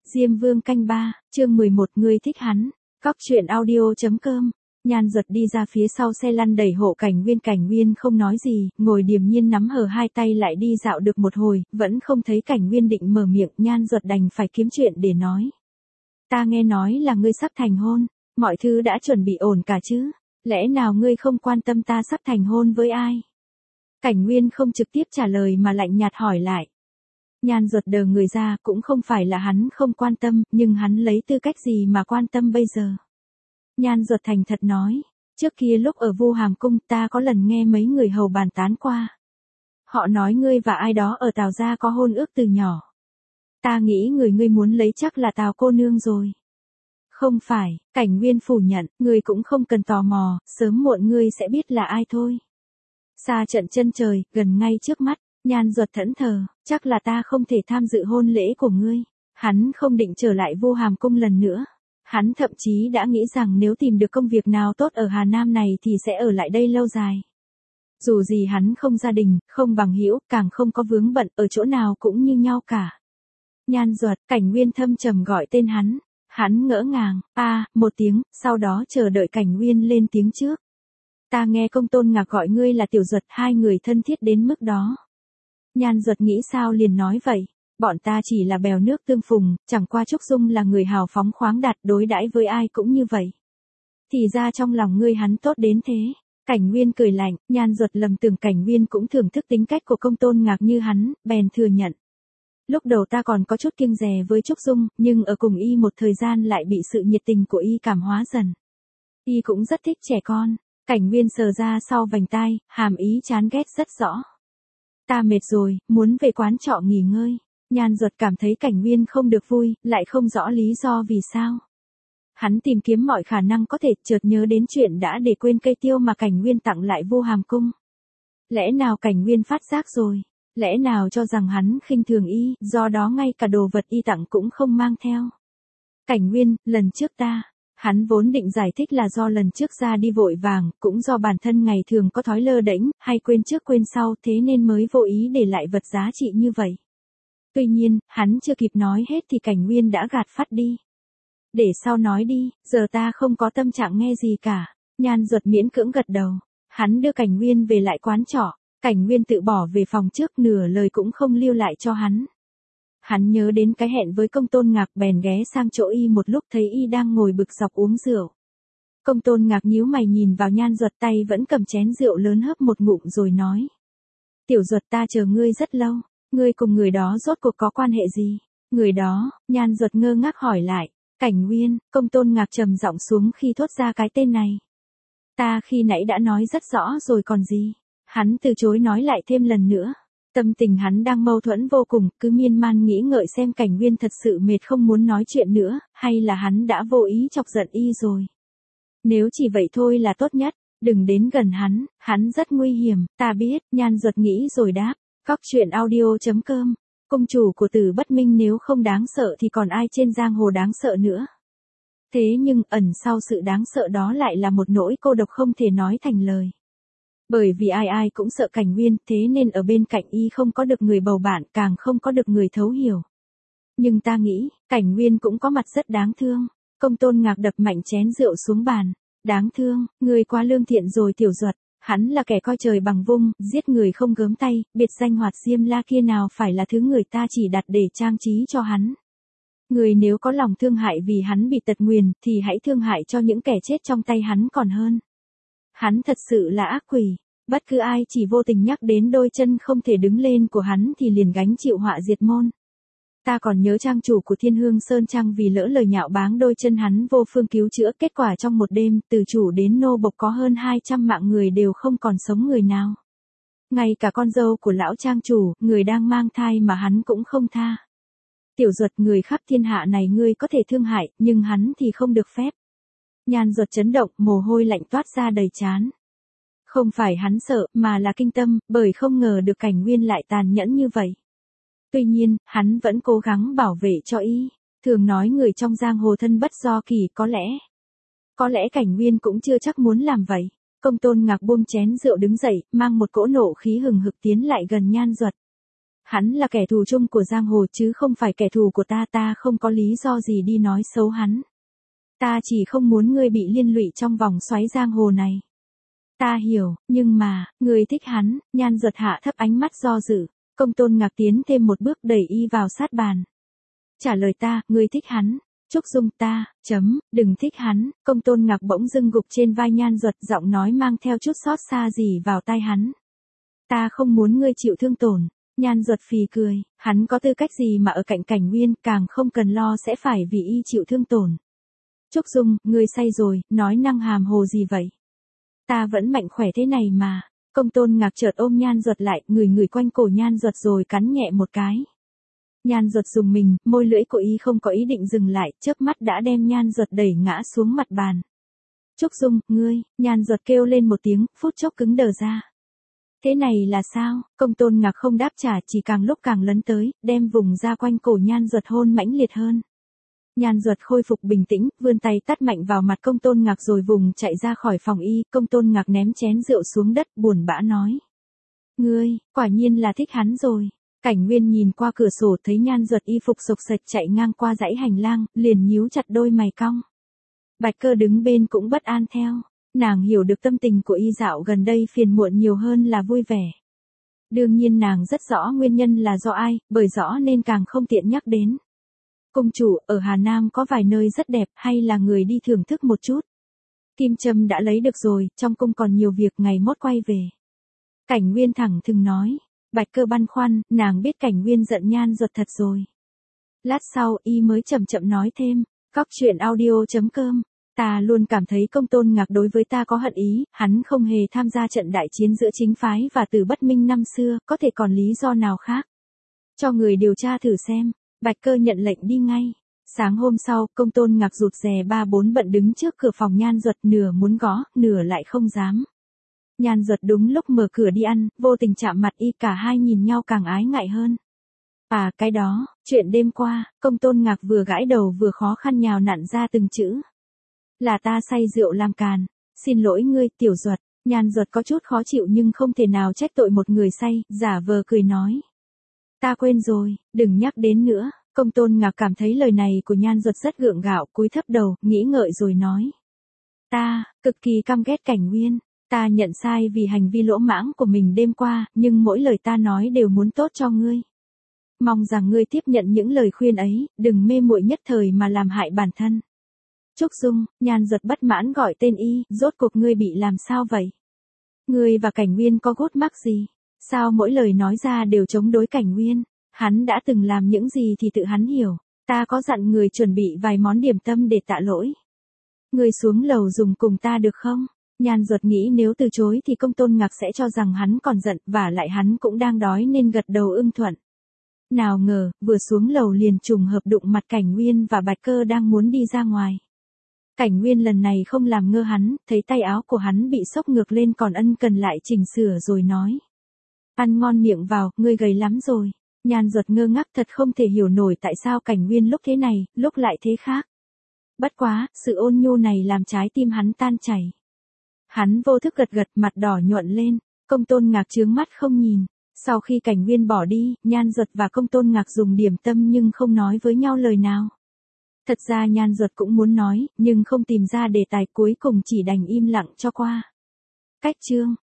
Diêm Vương canh 3, chương 11 ngươi thích hắn. Cóc truyện audio.com. Nhan Duật đi ra phía sau xe lăn đẩy hộ Cảnh Nguyên không nói gì, ngồi điềm nhiên nắm hở hai tay lại đi dạo được một hồi, vẫn không thấy Cảnh Nguyên định mở miệng, Nhan Duật đành phải kiếm chuyện để nói. Ta nghe nói là ngươi sắp thành hôn, mọi thứ đã chuẩn bị ổn cả chứ, lẽ nào ngươi không quan tâm ta sắp thành hôn với ai? Cảnh Nguyên không trực tiếp trả lời mà lạnh nhạt hỏi lại. Nhan Duật đờ người ra, cũng không phải là hắn không quan tâm, nhưng hắn lấy tư cách gì mà quan tâm bây giờ? Nhan Duật thành thật nói, trước kia lúc ở Vu Hàm Cung ta có lần nghe mấy người hầu bàn tán qua. Họ nói ngươi và ai đó ở Tào gia có hôn ước từ nhỏ. Ta nghĩ ngươi muốn lấy chắc là Tào cô nương rồi. Không phải, Cảnh Nguyên phủ nhận, ngươi cũng không cần tò mò, sớm muộn ngươi sẽ biết là ai thôi. Xa trận chân trời, gần ngay trước mắt. Nhan Duật thẫn thờ, chắc là ta không thể tham dự hôn lễ của ngươi. Hắn không định trở lại Vu Hàm Cung lần nữa. Hắn thậm chí đã nghĩ rằng nếu tìm được công việc nào tốt ở Hà Nam này thì sẽ ở lại đây lâu dài. Dù gì hắn không gia đình, không bằng hữu, càng không có vướng bận, ở chỗ nào cũng như nhau cả. Nhan Duật, Cảnh Nguyên thâm trầm gọi tên hắn. Hắn ngỡ ngàng, một tiếng, sau đó chờ đợi Cảnh Nguyên lên tiếng trước. Ta nghe Công Tôn Ngạc gọi ngươi là Tiểu Duật, hai người thân thiết đến mức đó. Nhan Duật nghĩ sao liền nói vậy, bọn ta chỉ là bèo nước tương phùng, chẳng qua Trúc Dung là người hào phóng khoáng đạt, đối đãi với ai cũng như vậy. Thì ra trong lòng ngươi hắn tốt đến thế. Cảnh Nguyên cười lạnh, Nhan Duật lầm tưởng Cảnh Nguyên cũng thưởng thức tính cách của Công Tôn Ngạc như hắn, bèn thừa nhận. Lúc đầu ta còn có chút kiêng dè với Trúc Dung, nhưng ở cùng y một thời gian lại bị sự nhiệt tình của y cảm hóa dần. Y cũng rất thích trẻ con. Cảnh Nguyên sờ ra sau vành tai, hàm ý chán ghét rất rõ. Ta mệt rồi, muốn về quán trọ nghỉ ngơi. Nhan Duật cảm thấy Cảnh Nguyên không được vui, lại không rõ lý do vì sao. Hắn tìm kiếm mọi khả năng có thể, chợt nhớ đến chuyện đã để quên cây tiêu mà Cảnh Nguyên tặng lại Vu Hàm Cung. Lẽ nào Cảnh Nguyên phát giác rồi? Lẽ nào cho rằng hắn khinh thường y, do đó ngay cả đồ vật y tặng cũng không mang theo? Cảnh Nguyên, lần trước hắn vốn định giải thích là do lần trước ra đi vội vàng, cũng do bản thân ngày thường có thói lơ đễnh, hay quên trước quên sau, thế nên mới vô ý để lại vật giá trị như vậy. Tuy nhiên, hắn chưa kịp nói hết thì Cảnh Nguyên đã gạt phắt đi. Để sau nói đi, giờ ta không có tâm trạng nghe gì cả. Nhan Duật miễn cưỡng gật đầu. Hắn đưa Cảnh Nguyên về lại quán trọ. Cảnh Nguyên tự bỏ về phòng trước, nửa lời cũng không lưu lại cho hắn. Hắn nhớ đến cái hẹn với Công Tôn Ngạc, bèn ghé sang chỗ y một lúc, thấy y đang ngồi bực dọc uống rượu. Công Tôn Ngạc nhíu mày nhìn vào Nhan Duật, tay vẫn cầm chén rượu lớn hớp một ngụm rồi nói. Tiểu Duật, ta chờ ngươi rất lâu, ngươi cùng người đó rốt cuộc có quan hệ gì? Người đó, Nhan Duật ngơ ngác hỏi lại. Cảnh Nguyên, Công Tôn Ngạc trầm giọng xuống khi thốt ra cái tên này. Ta khi nãy đã nói rất rõ rồi còn gì? Hắn từ chối nói lại thêm lần nữa. Tâm tình hắn đang mâu thuẫn vô cùng, cứ miên man nghĩ ngợi xem Cảnh Nguyên thật sự mệt không muốn nói chuyện nữa, hay là hắn đã vô ý chọc giận y rồi. Nếu chỉ vậy thôi là tốt nhất, đừng đến gần hắn rất nguy hiểm, ta biết, Nhan Duật nghĩ rồi đáp. Cóc truyện audio.com. Công chủ của Tử Bất Minh nếu không đáng sợ thì còn ai trên giang hồ đáng sợ nữa. Thế nhưng ẩn sau sự đáng sợ đó lại là một nỗi cô độc không thể nói thành lời. Bởi vì ai cũng sợ Cảnh Nguyên, thế nên ở bên cạnh y không có được người bầu bạn, càng không có được người thấu hiểu. Nhưng ta nghĩ, Cảnh Nguyên cũng có mặt rất đáng thương. Công Tôn Ngạc đập mạnh chén rượu xuống bàn. Đáng thương, người quá lương thiện rồi Tiểu Duật. Hắn là kẻ coi trời bằng vung, giết người không gớm tay, biệt danh Hoạt Diêm La kia nào phải là thứ người ta chỉ đặt để trang trí cho hắn. Người nếu có lòng thương hại vì hắn bị tật nguyền, thì hãy thương hại cho những kẻ chết trong tay hắn còn hơn. Hắn thật sự là ác quỷ. Bất cứ ai chỉ vô tình nhắc đến đôi chân không thể đứng lên của hắn thì liền gánh chịu họa diệt môn. Ta còn nhớ trang chủ của Thiên Hương Sơn Trang vì lỡ lời nhạo báng đôi chân hắn vô phương cứu chữa, kết quả trong một đêm, từ chủ đến nô bộc có hơn 200 mạng người đều không còn sống người nào. Ngay cả con dâu của lão trang chủ, người đang mang thai mà hắn cũng không tha. Tiểu Duật, người khắp thiên hạ này ngươi có thể thương hại, nhưng hắn thì không được phép. Nhan Duật chấn động, mồ hôi lạnh toát ra đầy trán. Không phải hắn sợ, mà là kinh tâm, bởi không ngờ được Cảnh Nguyên lại tàn nhẫn như vậy. Tuy nhiên, hắn vẫn cố gắng bảo vệ cho y. Thường nói người trong giang hồ thân bất do kỳ, có lẽ Cảnh Nguyên cũng chưa chắc muốn làm vậy. Công Tôn Ngạc buông chén rượu đứng dậy, mang một cỗ nộ khí hừng hực tiến lại gần Nhan Duật. Hắn là kẻ thù chung của giang hồ chứ không phải kẻ thù của ta, ta không có lý do gì đi nói xấu hắn. Ta chỉ không muốn ngươi bị liên lụy trong vòng xoáy giang hồ này. Ta hiểu, nhưng mà, ngươi thích hắn. Nhan Duật hạ thấp ánh mắt do dự. Công Tôn Ngạc tiến thêm một bước đẩy y vào sát bàn. Trả lời ta, ngươi thích hắn. Trúc Dung ta, đừng thích hắn. Công Tôn Ngạc bỗng dưng gục trên vai Nhan Duật, giọng nói mang theo chút xót xa gì vào tai hắn. Ta không muốn ngươi chịu thương tổn. Nhan Duật phì cười, hắn có tư cách gì mà ở cạnh Cảnh Nguyên, càng không cần lo sẽ phải vì y chịu thương tổn. Trúc Dung, ngươi say rồi, nói năng hàm hồ gì vậy? Ta vẫn mạnh khỏe thế này mà. Công Tôn Ngạc chợt ôm Nhan Duật lại, người quanh cổ Nhan Duật rồi cắn nhẹ một cái. Nhan Duật dùng mình, môi lưỡi của y không có ý định dừng lại, chớp mắt đã đem Nhan Duật đẩy ngã xuống mặt bàn. Trúc Dung, ngươi, Nhan Duật kêu lên một tiếng, phút chốc cứng đờ ra. Thế này là sao? Công Tôn Ngạc không đáp trả, chỉ càng lúc càng lấn tới, đem vùng ra quanh cổ Nhan Duật hôn mãnh liệt hơn. Nhan Duật khôi phục bình tĩnh, vươn tay tát mạnh vào mặt Công Tôn Ngạc rồi vùng chạy ra khỏi phòng y. Công Tôn Ngạc ném chén rượu xuống đất, buồn bã nói. Ngươi, quả nhiên là thích hắn rồi. Cảnh Nguyên nhìn qua cửa sổ thấy Nhan Duật y phục sộc sạch chạy ngang qua dãy hành lang, liền nhíu chặt đôi mày cong. Bạch Cơ đứng bên cũng bất an theo. Nàng hiểu được tâm tình của y dạo gần đây phiền muộn nhiều hơn là vui vẻ. Đương nhiên nàng rất rõ nguyên nhân là do ai, bởi rõ nên càng không tiện nhắc đến. Cung chủ, ở Hà Nam có vài nơi rất đẹp, hay là người đi thưởng thức một chút. Kim châm đã lấy được rồi, trong cung còn nhiều việc, ngày mốt quay về. Cảnh Nguyên thẳng thừng nói. Bạch Cơ băn khoăn, nàng biết Cảnh Nguyên giận Nhan Duật thật rồi. Lát sau, y mới chậm chậm nói thêm. Cóc truyện audio.com. Ta luôn cảm thấy Công Tôn Ngạc đối với ta có hận ý, hắn không hề tham gia trận đại chiến giữa chính phái và Từ Bất Minh năm xưa, có thể còn lý do nào khác. Cho người điều tra thử xem. Bạch Cơ nhận lệnh đi ngay. Sáng hôm sau, Công Tôn Ngạc rụt rè 3-4 bận đứng trước cửa phòng Nhan Duật, nửa muốn gõ, nửa lại không dám. Nhan Duật đúng lúc mở cửa đi ăn, vô tình chạm mặt y, cả hai nhìn nhau càng ái ngại hơn. À cái đó, chuyện đêm qua. Công Tôn Ngạc vừa gãi đầu vừa khó khăn nhào nặn ra từng chữ. Là ta say rượu làm càn. Xin lỗi ngươi, Tiểu Duật. Nhan Duật có chút khó chịu nhưng không thể nào trách tội một người say, giả vờ cười nói. Ta quên rồi, đừng nhắc đến nữa. Công Tôn Ngạc cảm thấy lời này của Nhan Duật rất gượng gạo, cúi thấp đầu, nghĩ ngợi rồi nói. Ta, cực kỳ căm ghét Cảnh Nguyên. Ta nhận sai vì hành vi lỗ mãng của mình đêm qua, nhưng mỗi lời ta nói đều muốn tốt cho ngươi. Mong rằng ngươi tiếp nhận những lời khuyên ấy, đừng mê muội nhất thời mà làm hại bản thân. Trúc Dung, Nhan Duật bất mãn gọi tên y, rốt cuộc ngươi bị làm sao vậy? Ngươi và Cảnh Nguyên có gút mắc gì? Sao mỗi lời nói ra đều chống đối Cảnh Nguyên? Hắn đã từng làm những gì thì tự hắn hiểu. Ta có dặn người chuẩn bị vài món điểm tâm để tạ lỗi. Ngươi xuống lầu dùng cùng ta được không? Nhan Duật nghĩ nếu từ chối thì Công Tôn Ngạc sẽ cho rằng hắn còn giận, và lại hắn cũng đang đói nên gật đầu ưng thuận. Nào ngờ, vừa xuống lầu liền trùng hợp đụng mặt Cảnh Nguyên và Bạch Cơ đang muốn đi ra ngoài. Cảnh Nguyên lần này không làm ngơ hắn, thấy tay áo của hắn bị xốc ngược lên còn ân cần lại chỉnh sửa rồi nói. Ăn ngon miệng vào, ngươi gầy lắm rồi. Nhan Duật ngơ ngác thật không thể hiểu nổi tại sao Cảnh Nguyên lúc thế này, lúc lại thế khác. Bất quá, sự ôn nhu này làm trái tim hắn tan chảy. Hắn vô thức gật gật, mặt đỏ nhuận lên. Công Tôn Ngạc trướng mắt không nhìn. Sau khi Cảnh Nguyên bỏ đi, Nhan Duật và Công Tôn Ngạc dùng điểm tâm nhưng không nói với nhau lời nào. Thật ra Nhan Duật cũng muốn nói, nhưng không tìm ra đề tài, cuối cùng chỉ đành im lặng cho qua. Cách chương